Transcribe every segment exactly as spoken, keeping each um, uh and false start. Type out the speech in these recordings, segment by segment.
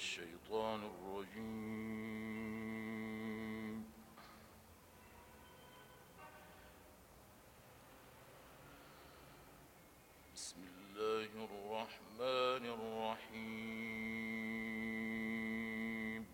الشيطان الرجيم. بسم الله الرحمن الرحيم.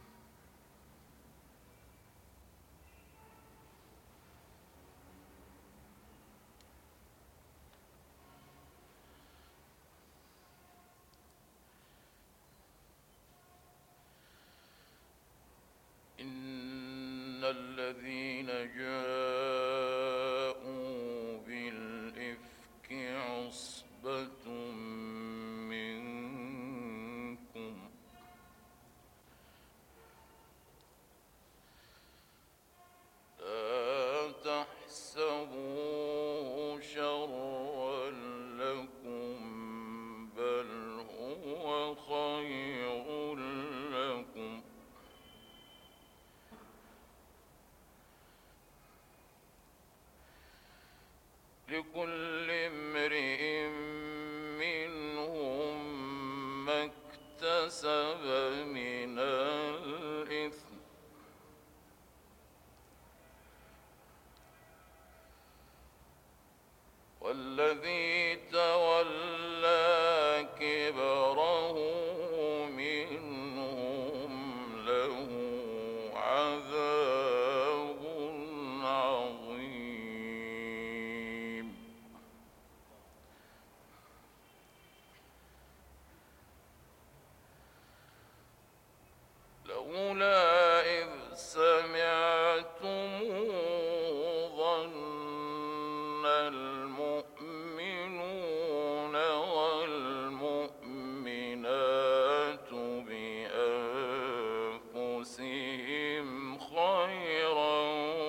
إن الذين جاءوا بالإفك عصبة منكم لا تحسبوه شرا لكم بل هو خير لكم لكل امرئ منهم ما اكتسب من الإثم والذي تولى كبره منهم له عذاب عظيم. لولا إذ سمعتموه ظن المؤمنون والمؤمنات بأنفسهم خيرا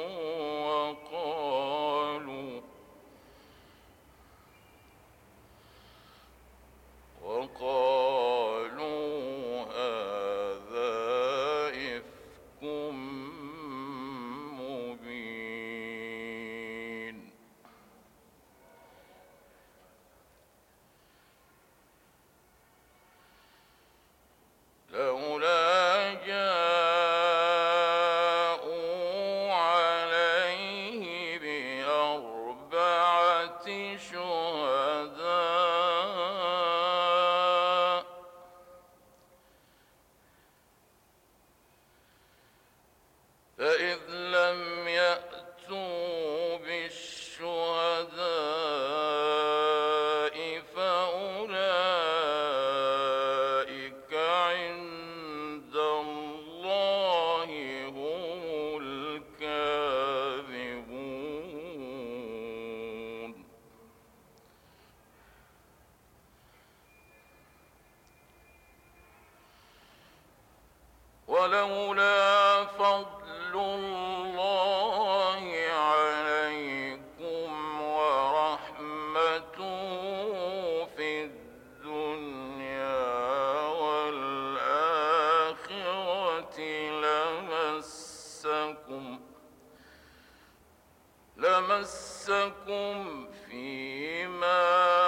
وقالوا وقالوا هذا إفك مبين. لولا جاءوا عليه بأربعة شهداء فإذ لم يأتوا بالشهداء فأولئك عند الله هم الكاذبون. ولولا فضل الله عليكم ورحمته في الدنيا والآخرة لمسكم لمسكم فيما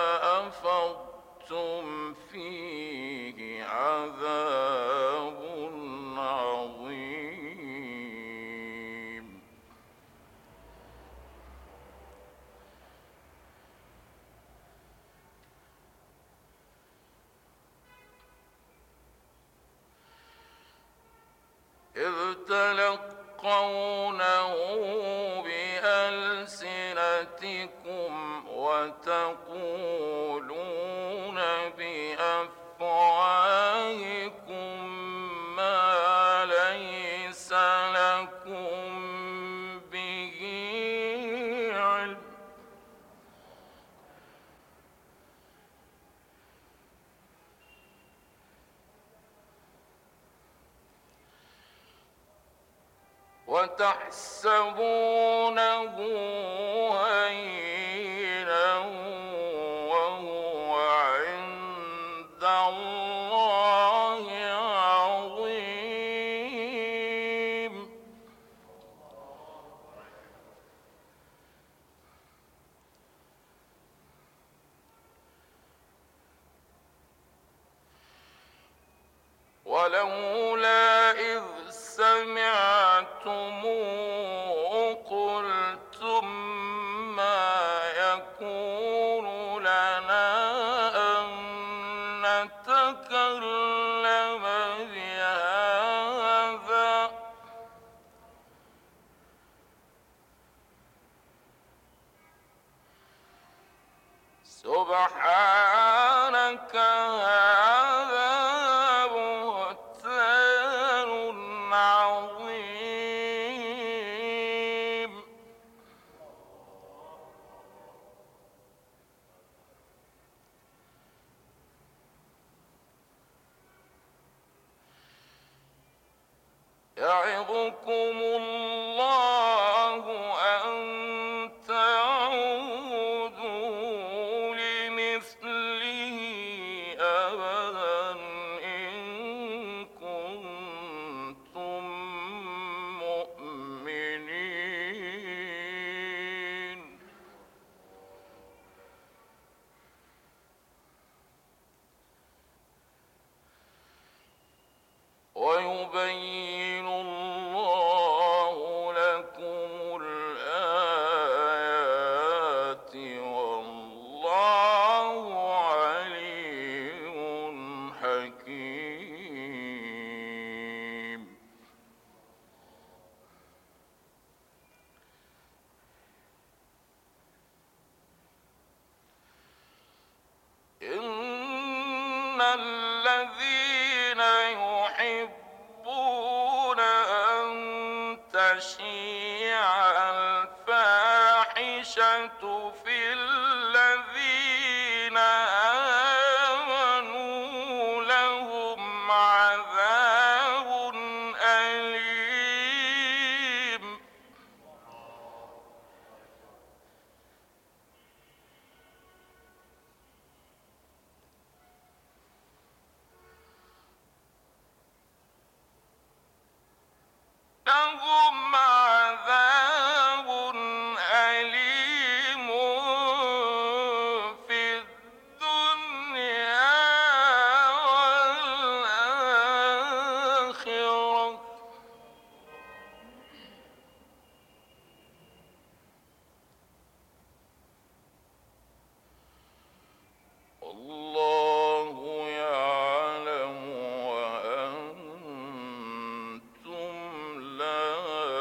أفضتم فيه عذاب عظيم. إذ تلقونه بألسنتكم وتقولون بأفواهكم ما ليس لكم به علم وتحسبونه هينا وهو عند الله عظيم. نتكلم بهذا سبحانك هذا بهتان عظيم. يعظكم الله أن تعودوا لمثله أبدا إن كنتم مؤمنين. ويبين الله لكم الآيات والله عليم حكيم. إن الذين يحبون أن تشيع الفاحشة في الذين آمنوا لهم عذاب أليم. لهم عذاب أليم في الدنيا والآخرة. والله يعلم وأنتم لا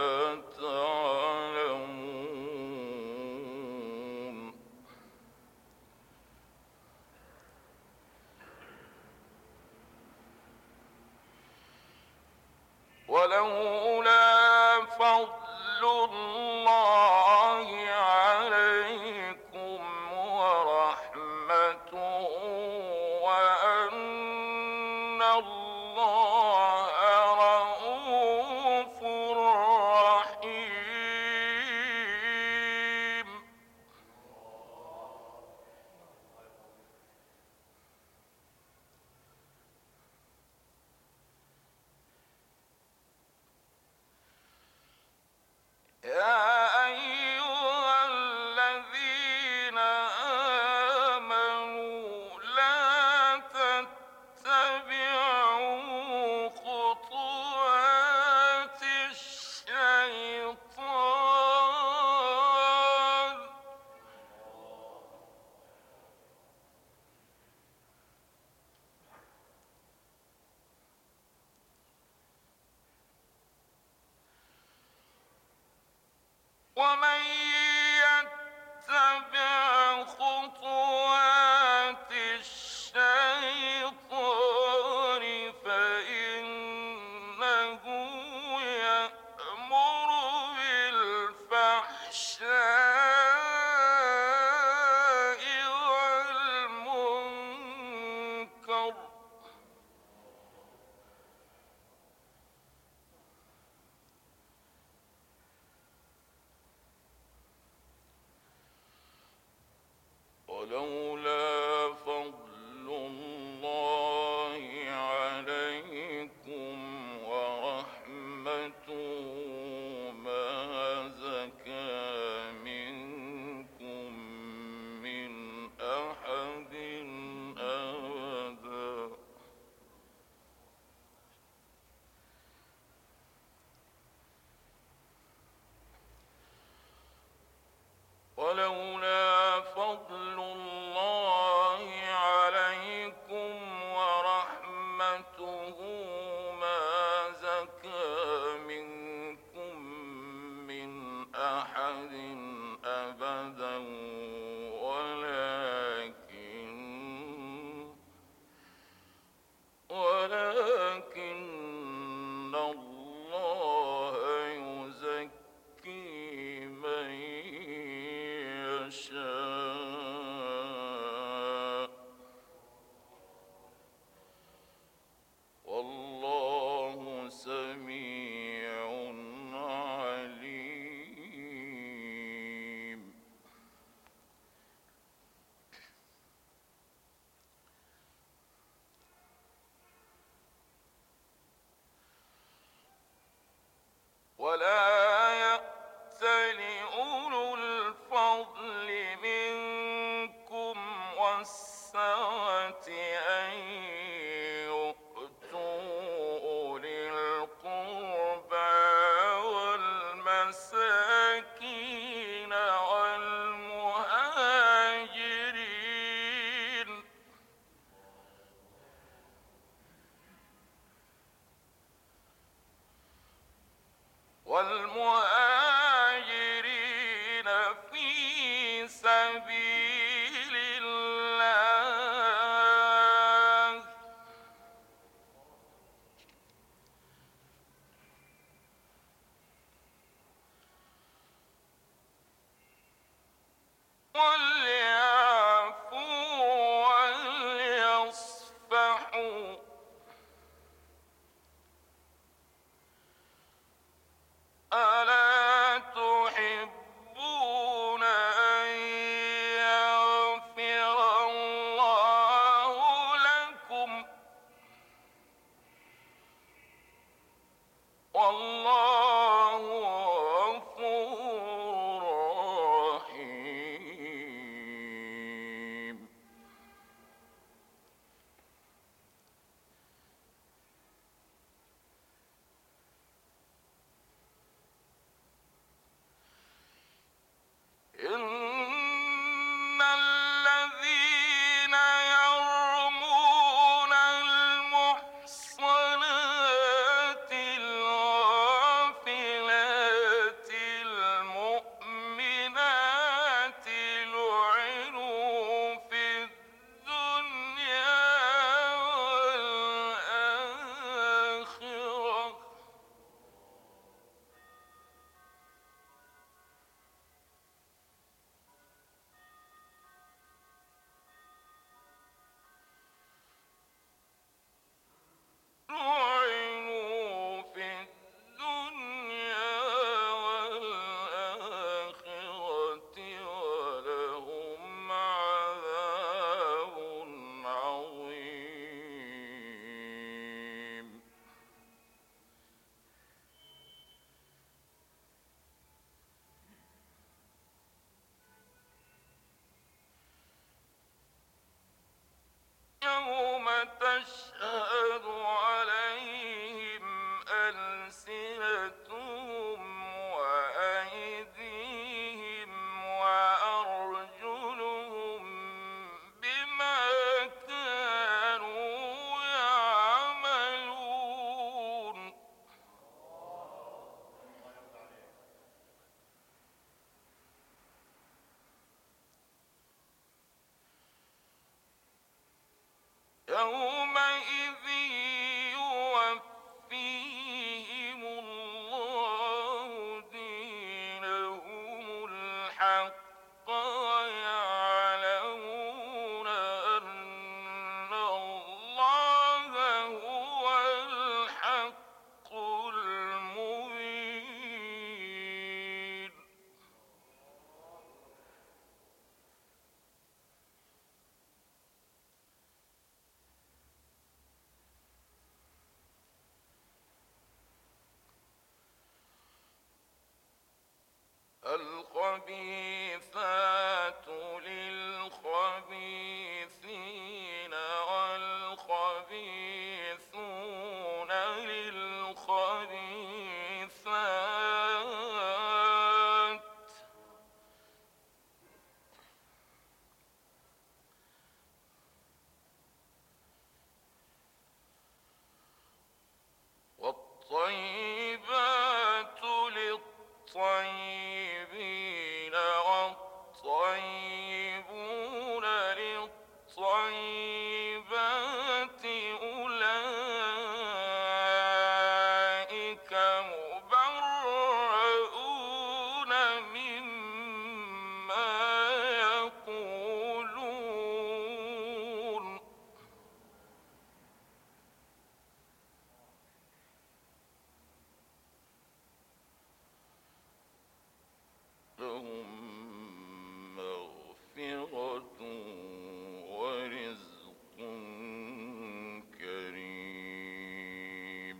تعلمون. ولولا فضل الله عليكم ورحمته وأن الله رءوف رحيم. يا أيها الذين آمنوا لا تتبعوا خطوات الشيطان ومن يتبع خطوات الشيطان فإنه يأمر بالفحشاء والمنكر ولولا فضل الله عليكم ورحمته ما زكى منكم من أحد أبدا. ولولا فضل الله عليكم الخبيثات للخبيثين والخبيثون للخبيثات والطيبات للطيبين والطيبون للطيبات أولئك مبرؤون مما يقولون لهم مغفرة ورزق كريم.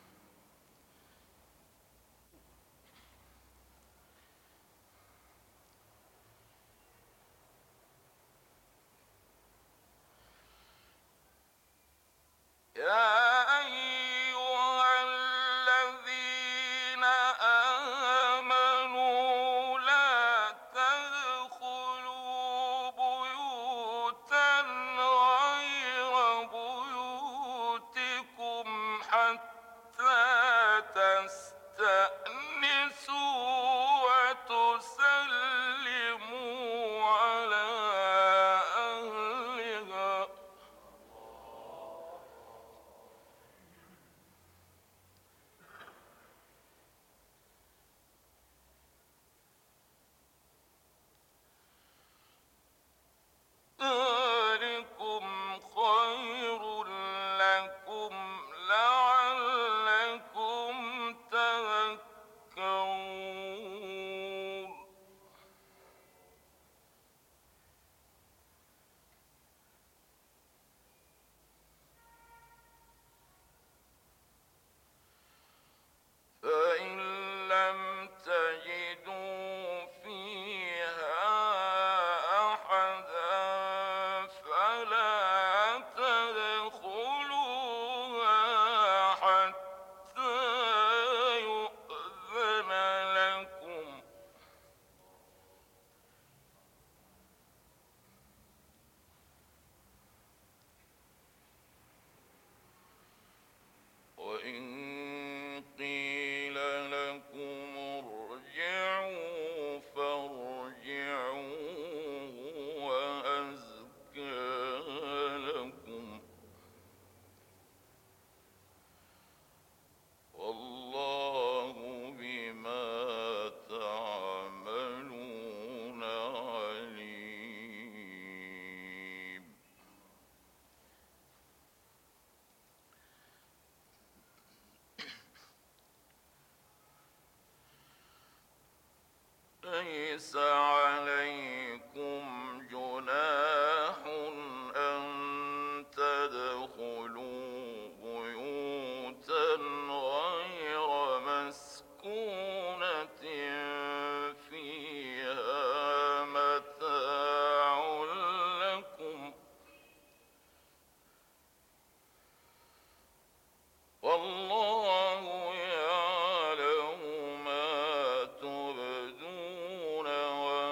يا أيها الذين آمنوا لا تدخلوا بيوتا غير بيوتكم حتى تستأنسوا وتسلموا على أهلها. ذلكم خير لكم لعلكم تذكرون. فإن لم تجدوا فيها أحدا فلا تدخلوها حتى يؤذن لكم وإن قيل لكم ارجعوا فارجعوا هو أزكى لكم والله بما تعملون عليم. ليس عليكم جناح أن تدخلوا بيوتا غير مسكونة فيها متاع لكم والله يعلم ما تبدون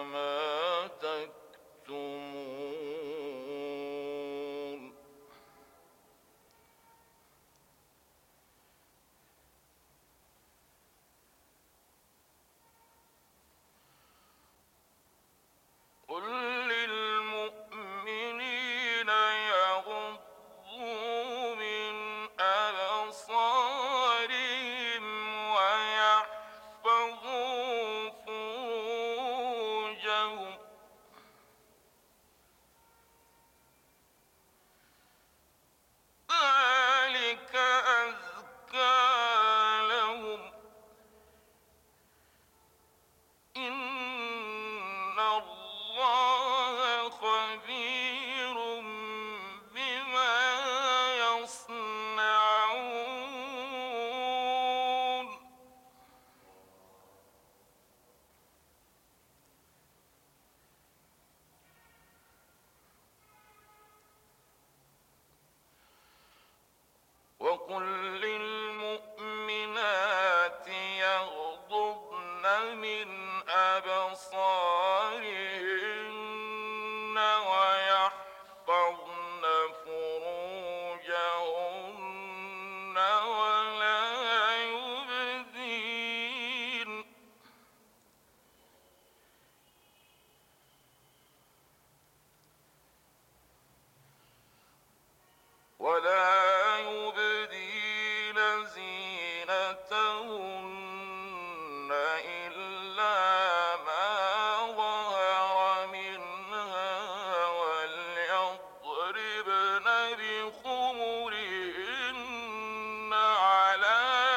وقل للمؤمنات يغضضن من أبصارهن ويحفظن فروجهن ولا يبدين ولا يبدين زينتهن إلا ما ظهر منها وليضربن بخمرهن على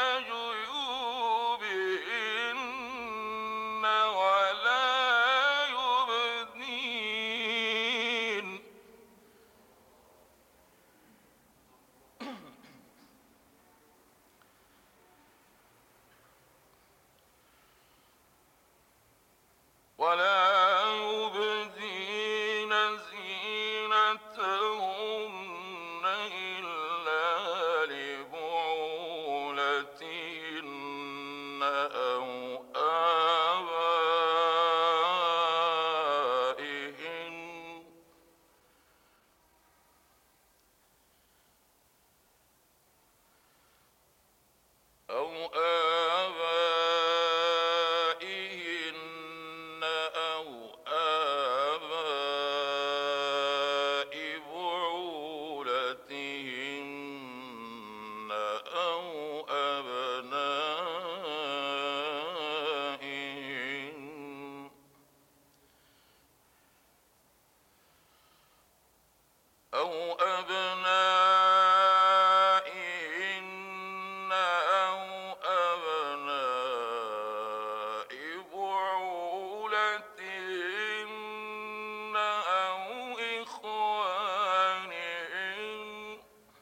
جيوبهن ولا يبدين ولا يبدين زينتهن إلا لبعولتهن أو آبائهن أو آبائهن أو آباء بعولتهن أو أبنائهن أو أبنائهن أو أبناء بعولتهن أو إخوانهن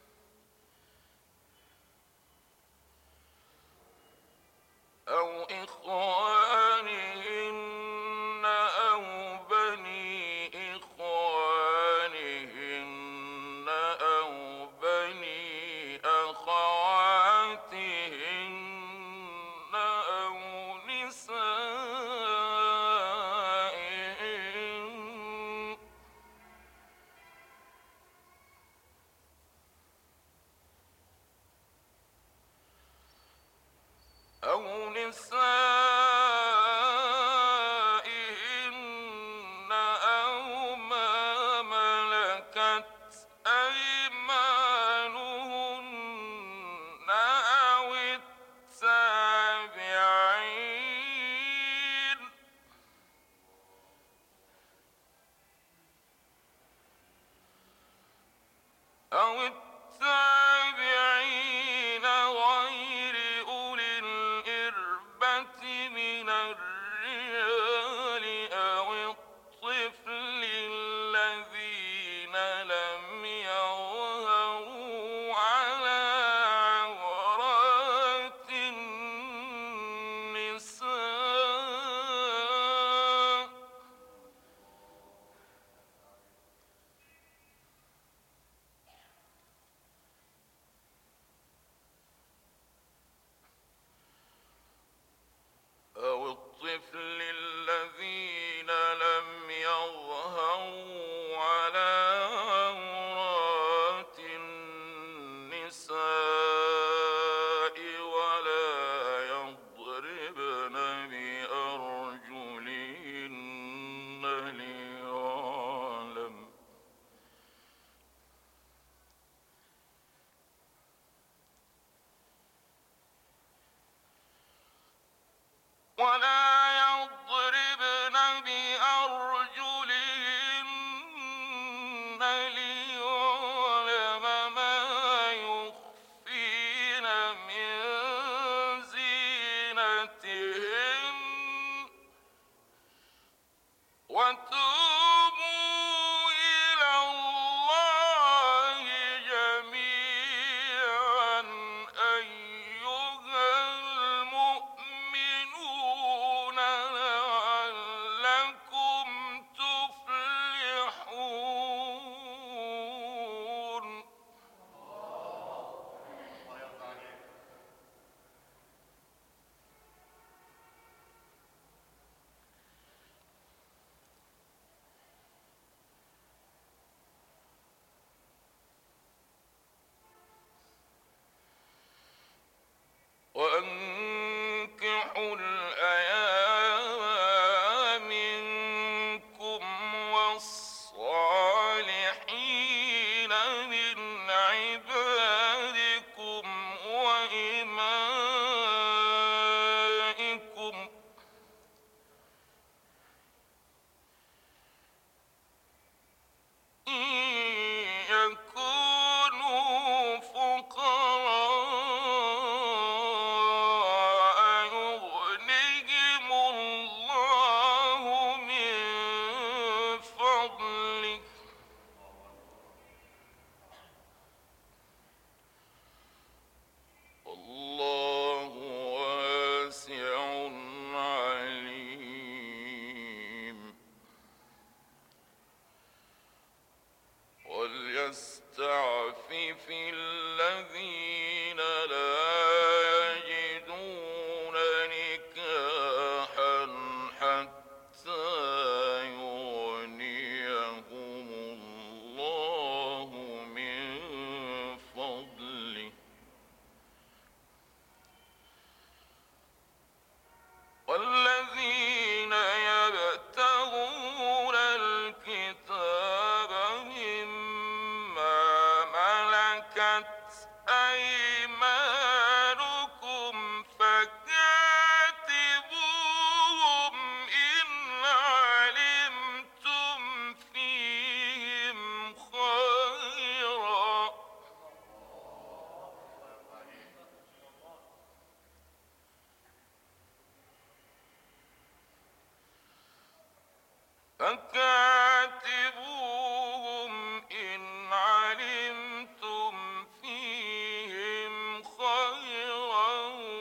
أو إخوانهن أو بني إخوانهن أو بني أخواتهن أو نسائهن أو نسائهن أو ما ملكت أيمانهن أو التابعين أو التابعين غير أولي الإربة من الرجال أو الطفل الذين لم يظهروا على عورات النساء أو الطفل الذين لم يظهروا على عورات النساء ولا يضربن بأرجلهن ليعلم ولا يضربن بأرجلهن ليعلم ما يخفين من زينتهن وتوبوا إلى الله جميعا أيها المؤمنون أيمانكم فكاتبوهم إن علمتم فيهم خيرا فكاتبوهم إن علمتم فيهم خيرا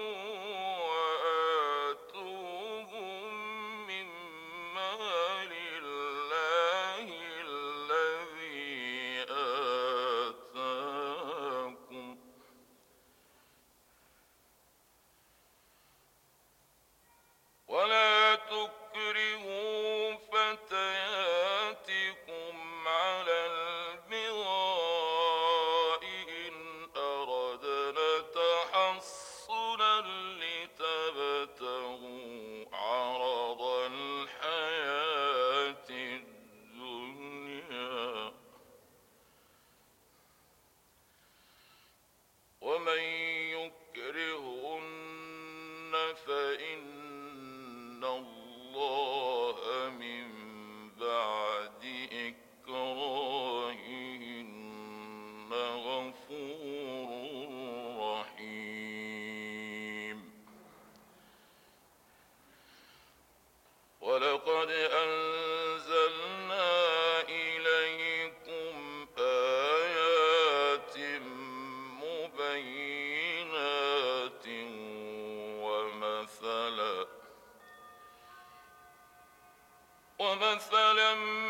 وآتوهم من مال الله الذي آتاكم ولا تكرهوا فتياتكم على البغاء إن أردنا تحصنا لتبتغوا عرض الحياة الدنيا ومن يكرهن فإن الله من بعد إكراههن غفور رحيم ولقد أنزلنا إليكم آيات مبينات ومثلا ومثلا